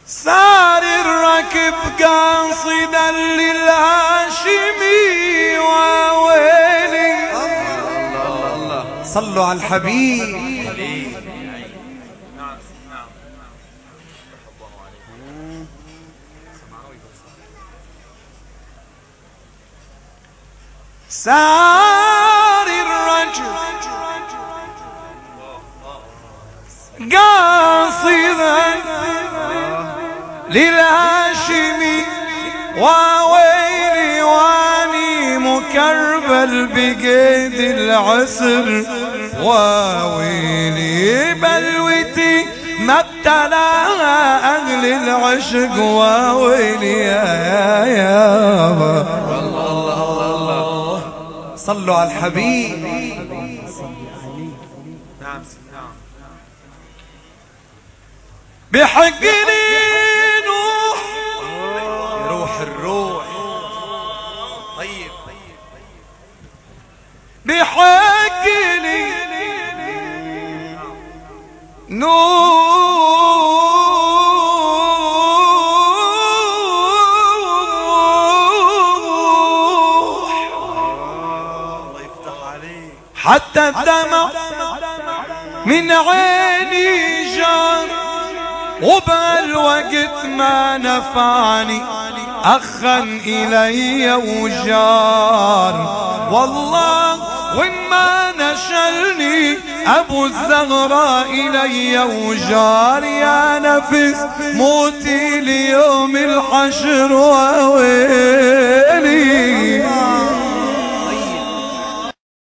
سار الركب قاصدا للهاشمي وويلي. صلوا على الحبيب. سار الرجل قاصدا للهاشمي وويلي واني مكربل بقيد العسر وويلي بلوتي ما ابتلاها اهل العشق وويلي يا صلوا على الحبيب. بحق لي نوح يروح الروح طيب. بحق لي نوح حتى الدمع من عيني جار وبالوقت ما نفعني أخا إلي وجار. والله وإن ما نشلني أبو الزهراء إلي وجار. يا نفس موتي ليوم الحشر وويلي